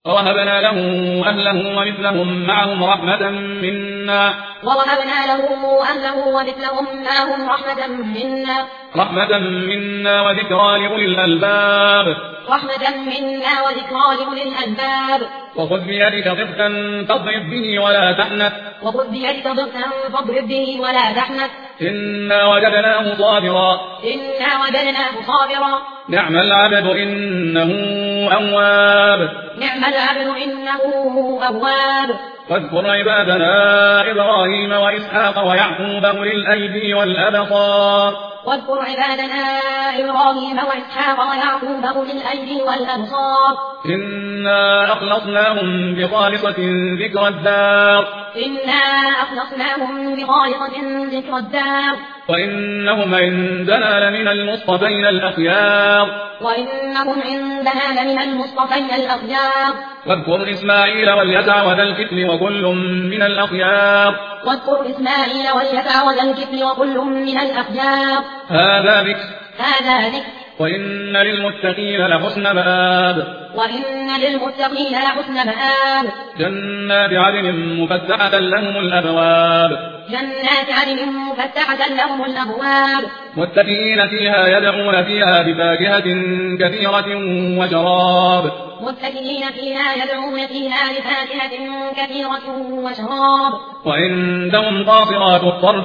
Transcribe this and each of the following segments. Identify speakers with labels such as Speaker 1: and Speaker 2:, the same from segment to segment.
Speaker 1: ووهبنا له أهله ومثلهم معهم رحمة منا رحمة منا وذكرى لأولي الألباب وخذ بيدك ضغثا فاضرب به ولا تحنث إنا وجدناه صابرا نعم العبد إنه أواب واذكر عبادنا إبراهيم وإسحاق ويعقوب أولي الأيدي والأبصار إنا أخلصناهم بخالصة ذكر الدار وإنهم عندنا لمن المصطفين الأخيار واذكر إسماعيل واليسع وذا الكفل وكل من الأخيار هذا ذكر وإن للمتقين لحسن مآب جنات عدن مفتحة لهم الأبواب متكئين فيها يدعون فيها بفاكهة كثيرة وشراب وعندهم قاصرات الطرف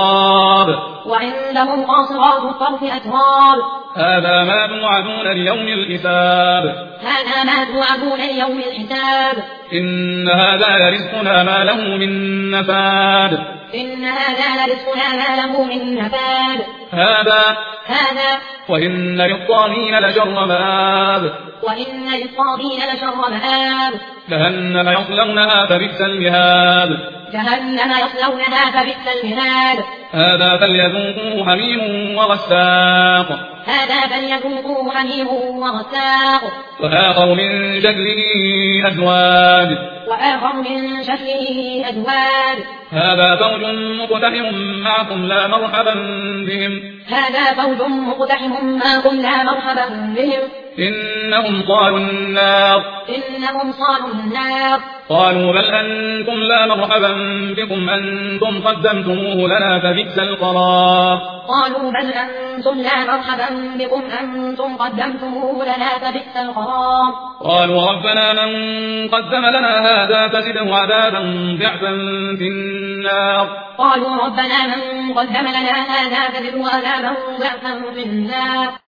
Speaker 1: أتراب هذا ما توعدون ليوم الحساب إن هذا لرزقنا ما له من نفاد هذا وإن للطاغين لشر مآب جهنم يصلونها فبئس المهاد هذا فليذوقوه حميم وغساق وآخر من شكله أزواج هذا فوج مقتحم معكم لا مرحبا بهم إنهم صالوا النار قالوا بل أنتم لا مرحبا بكم أنتم قدمتموه لنا فبئس القرار قالوا ربنا من قدم لنا هذا فزده عذابا ضعفا في النار